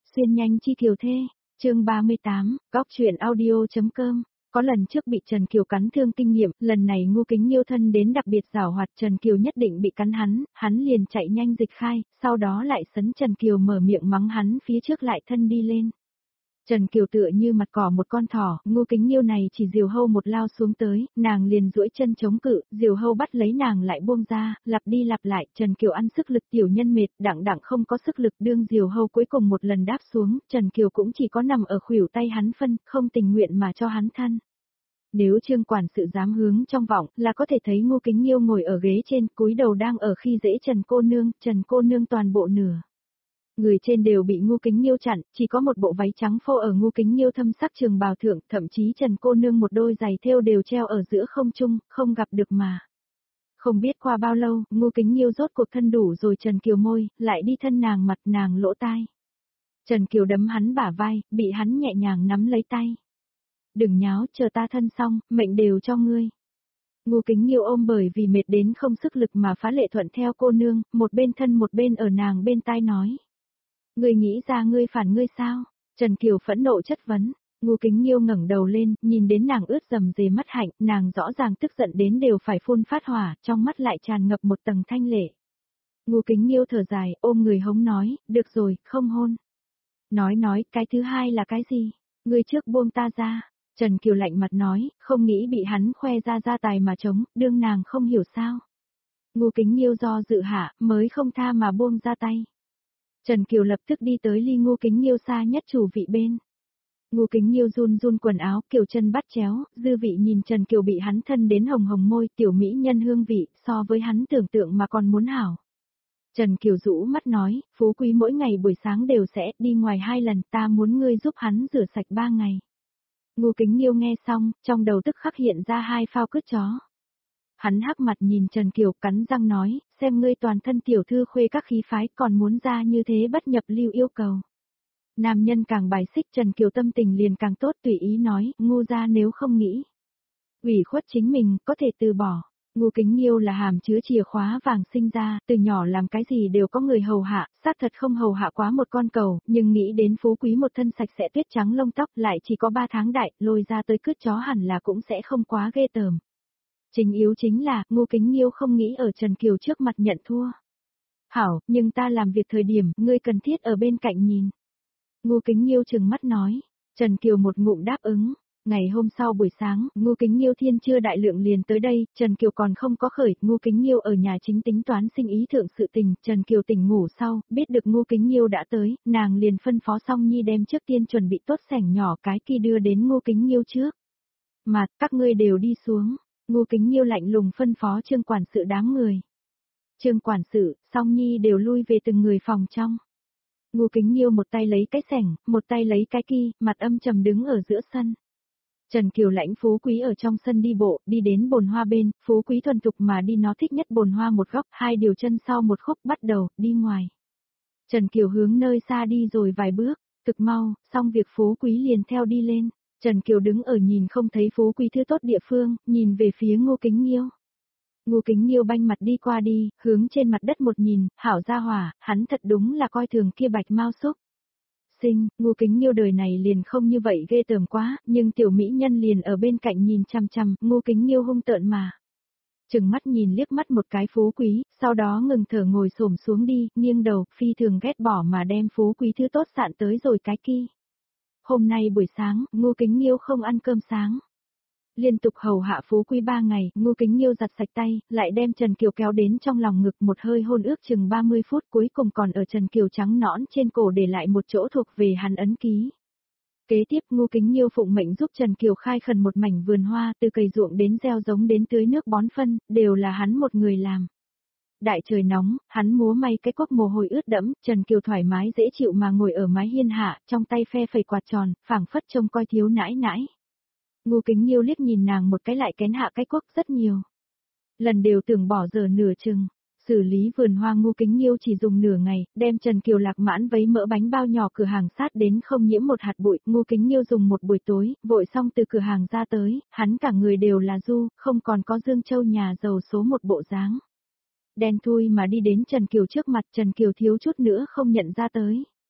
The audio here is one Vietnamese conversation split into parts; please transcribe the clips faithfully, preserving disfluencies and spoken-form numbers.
Xuyên nhanh chi kiều thê, chương ba mươi tám, góc chuyện audio.com. Có lần trước bị Trần Kiều cắn thương kinh nghiệm, lần này Ngô Kính Nhiêu thân đến đặc biệt giảo hoạt, Trần Kiều nhất định bị cắn hắn, hắn liền chạy nhanh dịch khai, sau đó lại sấn Trần Kiều mở miệng mắng hắn phía trước lại thân đi lên. Trần Kiều tựa như mặt cỏ một con thỏ, Ngô Kính Nhiêu này chỉ diều hâu một lao xuống tới, nàng liền duỗi chân chống cự, diều hâu bắt lấy nàng lại buông ra, lặp đi lặp lại, Trần Kiều ăn sức lực tiểu nhân mệt, đặng đặng không có sức lực đương diều hâu cuối cùng một lần đáp xuống, Trần Kiều cũng chỉ có nằm ở khuỷu tay hắn phân, không tình nguyện mà cho hắn thân. Nếu Trương quản sự dám hướng trong vọng, là có thể thấy Ngô Kính Nhiêu ngồi ở ghế trên, cúi đầu đang ở khi dễ Trần cô nương, Trần cô nương toàn bộ nửa. Người trên đều bị Ngô Kính Nhiêu chặn, chỉ có một bộ váy trắng phô ở Ngô Kính Nhiêu thâm sắc trường bào thượng, thậm chí Trần cô nương một đôi giày thêu đều treo ở giữa không trung, không gặp được mà. Không biết qua bao lâu, Ngô Kính Nhiêu rốt cuộc thân đủ rồi Trần Kiều môi, lại đi thân nàng mặt nàng lỗ tai. Trần Kiều đấm hắn bả vai, bị hắn nhẹ nhàng nắm lấy tay. Đừng nháo, chờ ta thân xong, mệnh đều cho ngươi. Ngô Kính Nhiêu ôm bởi vì mệt đến không sức lực mà phá lệ thuận theo cô nương, một bên thân một bên ở nàng bên tai nói. Ngươi nghĩ ra ngươi phản ngươi sao? Trần Kiều phẫn nộ chất vấn. Ngô Kính Nhiêu ngẩng đầu lên, nhìn đến nàng ướt dầm dề mắt hạnh, nàng rõ ràng tức giận đến đều phải phun phát hỏa, trong mắt lại tràn ngập một tầng thanh lệ. Ngô Kính Nhiêu thở dài, ôm người hống nói, được rồi, không hôn. Nói nói, cái thứ hai là cái gì? Ngươi trước buông ta ra. Trần Kiều lạnh mặt nói, không nghĩ bị hắn khoe ra gia tài mà chống, đương nàng không hiểu sao. Ngô Kính Nhiêu do dự hạ, mới không tha mà buông ra tay. Trần Kiều lập tức đi tới ly Ngô Kính Nhiêu xa nhất chủ vị bên. Ngô Kính Nhiêu run run quần áo, Kiều chân bắt chéo, dư vị nhìn Trần Kiều bị hắn thân đến hồng hồng môi, tiểu mỹ nhân hương vị, so với hắn tưởng tượng mà còn muốn hảo. Trần Kiều rũ mắt nói, phú quý mỗi ngày buổi sáng đều sẽ đi ngoài hai lần, ta muốn ngươi giúp hắn rửa sạch ba ngày. Ngô Kính Nhiêu nghe xong, trong đầu tức khắc hiện ra hai phao cứt chó. Hắn hắc mặt nhìn Trần Kiều cắn răng nói, xem ngươi toàn thân tiểu thư khuê các khí phái còn muốn ra như thế bất nhập lưu yêu cầu. Nam nhân càng bài xích Trần Kiều tâm tình liền càng tốt tùy ý nói, ngu ra nếu không nghĩ. Ủy khuất chính mình, có thể từ bỏ. Ngô Kính Nhiêu là hàm chứa chìa khóa vàng sinh ra, từ nhỏ làm cái gì đều có người hầu hạ, xác thật không hầu hạ quá một con cầu, nhưng nghĩ đến phú quý một thân sạch sẽ tuyết trắng lông tóc lại chỉ có ba tháng đại, lôi ra tới cứt chó hẳn là cũng sẽ không quá ghê tởm. Chính yếu chính là, Ngô Kính Nhiêu không nghĩ ở Trần Kiều trước mặt nhận thua. Hảo, nhưng ta làm việc thời điểm, ngươi cần thiết ở bên cạnh nhìn. Ngô Kính Nhiêu trừng mắt nói. Trần Kiều một ngụm đáp ứng. Ngày hôm sau buổi sáng, Ngô Kính Nhiêu thiên chưa đại lượng liền tới đây, Trần Kiều còn không có khởi, Ngô Kính Nhiêu ở nhà chính tính toán sinh ý thượng sự tình, Trần Kiều tỉnh ngủ sau, biết được Ngô Kính Nhiêu đã tới, nàng liền phân phó Song Nhi đem trước tiên chuẩn bị tốt sảnh nhỏ cái kia đưa đến Ngô Kính Nhiêu trước. Mà, các ngươi đều đi xuống, Ngô Kính Nhiêu lạnh lùng phân phó Trương quản sự đám người. Trương quản sự, Song Nhi đều lui về từng người phòng trong. Ngô Kính Nhiêu một tay lấy cái sảnh, một tay lấy cái ki, mặt âm trầm đứng ở giữa sân. Trần Kiều lãnh phú quý ở trong sân đi bộ, đi đến bồn hoa bên, phú quý thuần thục mà đi nó thích nhất bồn hoa một góc, hai điều chân sau một khúc bắt đầu, đi ngoài. Trần Kiều hướng nơi xa đi rồi vài bước, thực mau, xong việc phú quý liền theo đi lên. Trần Kiều đứng ở nhìn không thấy phú quý thứ tốt địa phương, nhìn về phía Ngô Kính Nhiêu. Ngô Kính Nhiêu banh mặt đi qua đi, hướng trên mặt đất một nhìn, hảo gia hỏa, hắn thật đúng là coi thường kia bạch mau xúc. Sinh, Ngô Kính Nhiêu đời này liền không như vậy ghê tởm quá, nhưng tiểu mỹ nhân liền ở bên cạnh nhìn chăm chăm, Ngô Kính Nhiêu hung tợn mà. Chừng mắt nhìn liếc mắt một cái phú quý, sau đó ngừng thở ngồi xổm xuống đi, nghiêng đầu, phi thường ghét bỏ mà đem phú quý thứ tốt sạn tới rồi cái kia. Hôm nay buổi sáng, Ngô Kính Nhiêu không ăn cơm sáng. Liên tục hầu hạ phú quý ba ngày, Ngô Kính Nhiêu giặt sạch tay, lại đem Trần Kiều kéo đến trong lòng ngực một hơi hôn ước chừng ba mươi phút cuối cùng còn ở Trần Kiều trắng nõn trên cổ để lại một chỗ thuộc về hắn ấn ký. Kế tiếp Ngô Kính Nhiêu phụng mệnh giúp Trần Kiều khai khẩn một mảnh vườn hoa từ cày ruộng đến gieo giống đến tưới nước bón phân, đều là hắn một người làm. Đại trời nóng, hắn múa may cái quốc mồ hôi ướt đẫm, Trần Kiều thoải mái dễ chịu mà ngồi ở mái hiên hạ, trong tay phe phẩy quạt tròn, phảng phất trông coi thiếu nãi nãi. Ngô Kính Nhiêu liếc nhìn nàng một cái lại kén hạ cái quốc rất nhiều. Lần đều tưởng bỏ giờ nửa chừng, xử lý vườn hoa Ngô Kính Nhiêu chỉ dùng nửa ngày, đem Trần Kiều lạc mãn vấy mỡ bánh bao nhỏ cửa hàng sát đến không nhiễm một hạt bụi, Ngô Kính Nhiêu dùng một buổi tối, vội xong từ cửa hàng ra tới, hắn cả người đều là du, không còn có Dương Châu nhà giàu số một bộ dáng. Đen thui mà đi đến Trần Kiều trước mặt, Trần Kiều thiếu chút nữa không nhận ra tới.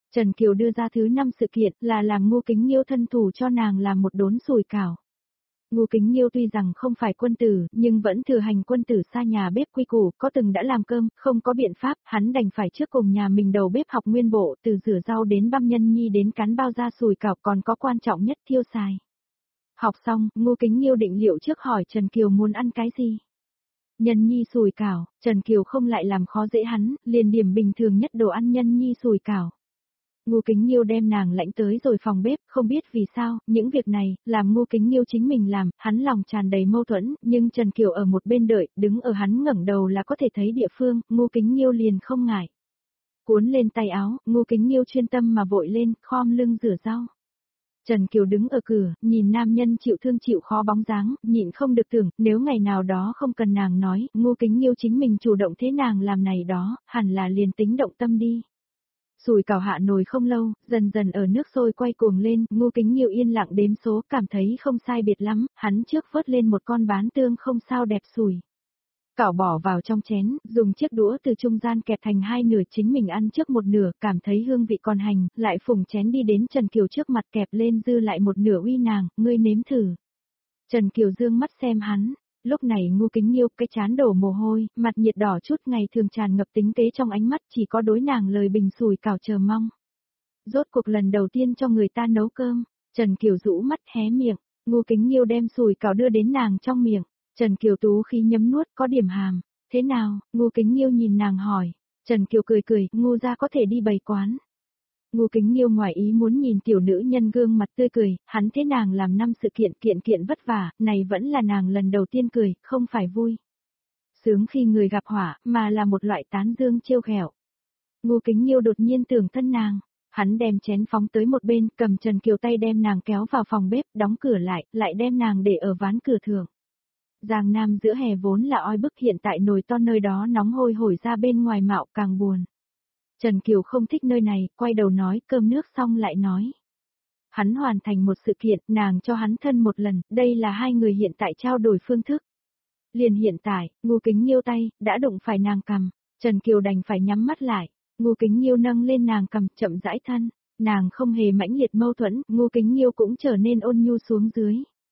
Trần Kiều đưa ra thứ năm sự kiện là làm Ngô Kính Nghiêu thân thủ cho nàng làm một đốn sủi cảo. Ngô Kính Nghiêu tuy rằng không phải quân tử, nhưng vẫn thừa hành quân tử xa nhà bếp quy củ, có từng đã làm cơm, không có biện pháp, hắn đành phải trước cùng nhà mình đầu bếp học nguyên bộ, từ rửa rau đến băm nhân nhi đến cán bao ra sủi cảo, còn có quan trọng nhất thiêu xài. Học xong, Ngô Kính Nghiêu định liệu trước hỏi Trần Kiều muốn ăn cái gì. Nhân nhi sủi cảo, Trần Kiều không lại làm khó dễ hắn, liền điểm bình thường nhất đồ ăn nhân nhi sủi cảo. Ngô Kính Nghiêu đem nàng lãnh tới rồi phòng bếp, không biết vì sao, những việc này, làm Ngô Kính Nghiêu chính mình làm, hắn lòng tràn đầy mâu thuẫn, nhưng Trần Kiều ở một bên đợi, đứng ở hắn ngẩng đầu là có thể thấy địa phương, Ngô Kính Nghiêu liền không ngại. Cuốn lên tay áo, Ngô Kính Nghiêu chuyên tâm mà vội lên, khom lưng rửa rau. Trần Kiều đứng ở cửa, nhìn nam nhân chịu thương chịu khó bóng dáng, nhịn không được tưởng, nếu ngày nào đó không cần nàng nói, Ngô Kính Nghiêu chính mình chủ động thế nàng làm này đó, hẳn là liền tính động tâm đi. Sủi cảo hạ nồi không lâu, dần dần ở nước sôi quay cuồng lên, Ngô Kính Nghiêu yên lặng đếm số, cảm thấy không sai biệt lắm, hắn trước vớt lên một con bán tương không sao đẹp sủi. Cảo bỏ vào trong chén, dùng chiếc đũa từ trung gian kẹp thành hai nửa chính mình ăn trước một nửa, cảm thấy hương vị còn hành, lại phùng chén đi đến Trần Kiều trước mặt kẹp lên dư lại một nửa uy nàng, ngươi nếm thử. Trần Kiều dương mắt xem hắn. Lúc này Ngô Kính Nghiêu cái chán đổ mồ hôi, mặt nhiệt đỏ chút ngày thường tràn ngập tính kế trong ánh mắt chỉ có đối nàng lời bình sủi cảo chờ mong. Rốt cuộc lần đầu tiên cho người ta nấu cơm, Trần Kiều rũ mắt hé miệng, Ngô Kính Nghiêu đem sủi cảo đưa đến nàng trong miệng, Trần Kiều tú khí nhấm nuốt có điểm hàm, thế nào, Ngô Kính Nghiêu nhìn nàng hỏi, Trần Kiều cười cười, Ngô gia có thể đi bày quán. Ngô Kính Nghiêu ngoài ý muốn nhìn tiểu nữ nhân gương mặt tươi cười, hắn thế nàng làm năm sự kiện kiện kiện vất vả, này vẫn là nàng lần đầu tiên cười, không phải vui. Sướng khi người gặp họa, mà là một loại tán dương trêu ghẹo. Ngô Kính Nghiêu đột nhiên tưởng thân nàng, hắn đem chén phóng tới một bên, cầm Trần Kiều tay đem nàng kéo vào phòng bếp, đóng cửa lại, lại đem nàng để ở ván cửa thượng. Giang Nam giữa hè vốn là oi bức, hiện tại nồi to nơi đó nóng hôi hổi ra bên ngoài mạo càng buồn. Trần Kiều không thích nơi này, quay đầu nói cơm nước xong lại nói. Hắn hoàn thành một sự kiện, nàng cho hắn thân một lần, đây là hai người hiện tại trao đổi phương thức. Liền hiện tại, Ngô Kính Nghiêu tay, đã đụng phải nàng cầm, Trần Kiều đành phải nhắm mắt lại, Ngô Kính Nghiêu nâng lên nàng cầm, chậm rãi thân, nàng không hề mãnh liệt mâu thuẫn, Ngô Kính Nghiêu cũng trở nên ôn nhu xuống dưới.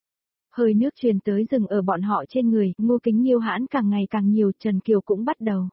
Hơi nước truyền tới rừng ở bọn họ trên người, Ngô Kính Nghiêu hãn càng ngày càng nhiều, Trần Kiều cũng bắt đầu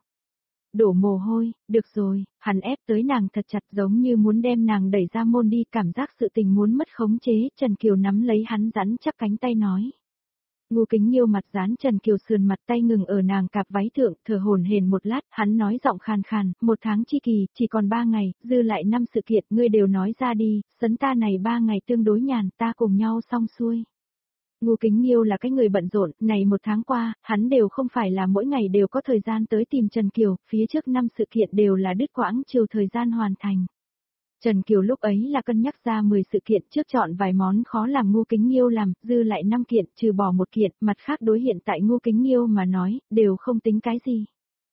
đổ mồ hôi, được rồi, hắn ép tới nàng thật chặt giống như muốn đem nàng đẩy ra môn đi, cảm giác sự tình muốn mất khống chế, Trần Kiều nắm lấy hắn rắn chắc cánh tay nói. Ngô Kính Nghiêu mặt dán Trần Kiều sườn mặt tay ngừng ở nàng cạp váy thượng, thở hổn hển một lát, hắn nói giọng khàn khàn, một tháng chi kỳ, chỉ còn ba ngày, dư lại năm sự kiện, ngươi đều nói ra đi, sấn ta này ba ngày tương đối nhàn, ta cùng nhau xong xuôi. Ngô Kính Nghiêu là cái người bận rộn, này một tháng qua, hắn đều không phải là mỗi ngày đều có thời gian tới tìm Trần Kiều, phía trước năm sự kiện đều là đứt quãng chiều thời gian hoàn thành. Trần Kiều lúc ấy là cân nhắc ra mười sự kiện trước chọn vài món khó làm Ngô Kính Nghiêu làm, dư lại năm kiện, trừ bỏ một kiện, mặt khác đối hiện tại Ngô Kính Nghiêu mà nói, đều không tính cái gì.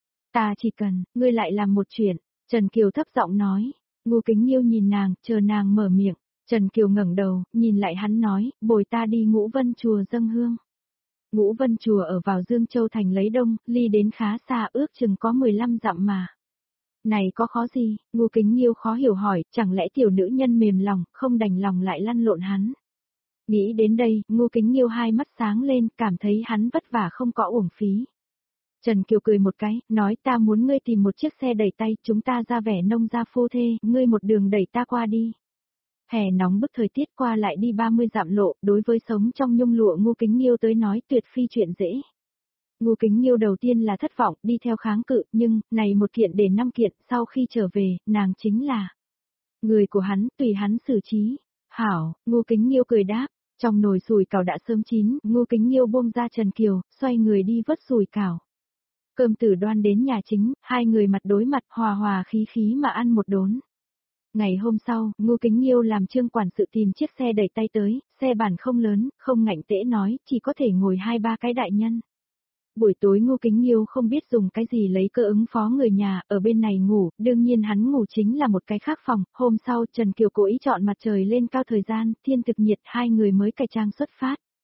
Ta chỉ cần, ngươi lại làm một chuyện, Trần Kiều thấp giọng nói, Ngô Kính Nghiêu nhìn nàng, chờ nàng mở miệng. Trần Kiều ngẩng đầu, nhìn lại hắn nói, bồi ta đi Ngũ Vân Chùa dâng hương. Ngũ Vân Chùa ở vào Dương Châu thành lấy đông, ly đến khá xa, ước chừng có mười lăm dặm mà. Này có khó gì, Ngô Kính Nghiêu khó hiểu hỏi, chẳng lẽ tiểu nữ nhân mềm lòng, không đành lòng lại lăn lộn hắn. Nghĩ đến đây, Ngô Kính Nghiêu hai mắt sáng lên, cảm thấy hắn vất vả không có uổng phí. Trần Kiều cười một cái, nói ta muốn ngươi tìm một chiếc xe đẩy tay, chúng ta ra vẻ nông gia phu thê, ngươi một đường đẩy ta qua đi. Hè nóng bức thời tiết qua lại đi ba mươi dặm lộ, đối với sống trong nhung lụa Ngô Kính Nghiêu tới nói tuyệt phi chuyện dễ. Ngô Kính Nghiêu đầu tiên là thất vọng, đi theo kháng cự, nhưng, này một kiện để năm kiện, sau khi trở về, nàng chính là người của hắn, tùy hắn xử trí. Hảo, Ngô Kính Nghiêu cười đáp, trong nồi sủi cảo đã sớm chín, Ngô Kính Nghiêu buông ra Trần Kiều, xoay người đi vớt sủi cảo. Cơm tử đoan đến nhà chính, hai người mặt đối mặt hòa hòa khí khí mà ăn một đốn. Ngày hôm sau, Ngô Kính Nghiêu làm trương quản sự tìm chiếc xe đẩy tay tới, xe bản không lớn, không ngạnh tễ nói, chỉ có thể ngồi hai ba cái đại nhân. Buổi tối Ngô Kính Nghiêu không biết dùng cái gì lấy cơ ứng phó người nhà, ở bên này ngủ, đương nhiên hắn ngủ chính là một cái khác phòng, hôm sau Trần Kiều cố ý chọn mặt trời lên cao thời gian, thiên thực nhiệt hai người mới cải trang xuất phát.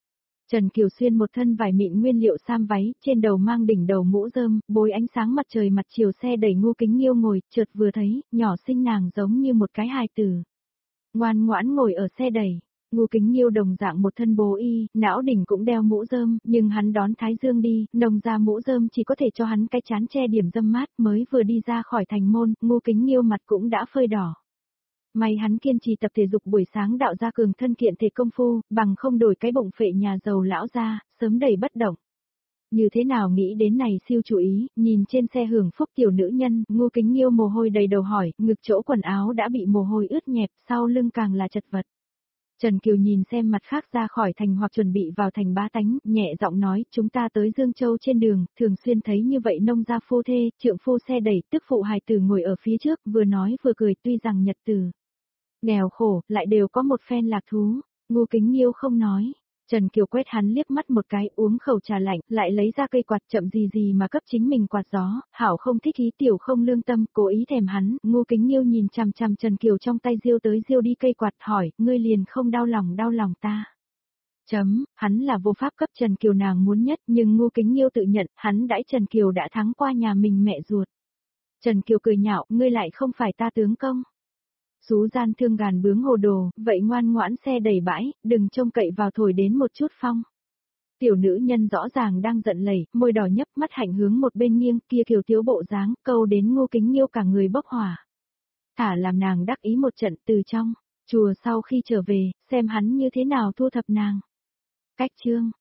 Trần Kiều Xuyên một thân vải mịn nguyên liệu sam váy, trên đầu mang đỉnh đầu mũ rơm, bối ánh sáng mặt trời mặt chiều xe đẩy Ngô Kính Nghiêu ngồi, chợt vừa thấy, nhỏ xinh nàng giống như một cái hài tử. Ngoan ngoãn ngồi ở xe đẩy, Ngô Kính Nghiêu đồng dạng một thân bố y, não đỉnh cũng đeo mũ rơm, nhưng hắn đón Thái Dương đi, nồng ra mũ rơm chỉ có thể cho hắn cái chán che điểm râm mát, mới vừa đi ra khỏi thành môn, Ngô Kính Nghiêu mặt cũng đã phơi đỏ. May hắn kiên trì tập thể dục buổi sáng đạo ra cường thân kiện thể công phu, bằng không đổi cái bụng phệ nhà giàu lão ra, sớm đầy bất động. Như thế nào nghĩ đến này siêu chú ý, nhìn trên xe hưởng phúc tiểu nữ nhân, Ngô Kính Nghiêu mồ hôi đầy đầu hỏi, ngực chỗ quần áo đã bị mồ hôi ướt nhẹp, sau lưng càng là chật vật. Trần Kiều nhìn xem mặt khác ra khỏi thành hoặc chuẩn bị vào thành Bá Tánh, nhẹ giọng nói, chúng ta tới Dương Châu trên đường, thường xuyên thấy như vậy nông gia phu thê, trượng phu xe đẩy, tức phụ hài tử ngồi ở phía trước, vừa nói vừa cười, tuy rằng nhật tử nghèo khổ, lại đều có một phen lạc thú. Ngô Kính Nghiêu không nói. Trần Kiều quét hắn liếc mắt một cái, uống khẩu trà lạnh, lại lấy ra cây quạt chậm gì gì mà cấp chính mình quạt gió, hảo không thích ý tiểu không lương tâm, cố ý thèm hắn, Ngô Kính Nghiêu nhìn chằm chằm Trần Kiều trong tay diêu tới diêu đi cây quạt, hỏi, ngươi liền không đau lòng đau lòng ta. Chấm, hắn là vô pháp cấp Trần Kiều nàng muốn nhất, nhưng Ngô Kính Nghiêu tự nhận, hắn đãi Trần Kiều đã thắng qua nhà mình mẹ ruột. Trần Kiều cười nhạo, ngươi lại không phải ta tướng công. Sú gian thương gàn bướng hồ đồ, vậy ngoan ngoãn xe đầy bãi, đừng trông cậy vào thổi đến một chút phong. Tiểu nữ nhân rõ ràng đang giận lẩy, môi đỏ nhấp mắt hạnh hướng một bên nghiêng, kia kiều thiếu bộ dáng, câu đến Ngô Kính Nghiêu cả người bốc hỏa. Thả làm nàng đắc ý một trận từ trong, chùa sau khi trở về, xem hắn như thế nào thu thập nàng. Cách chương.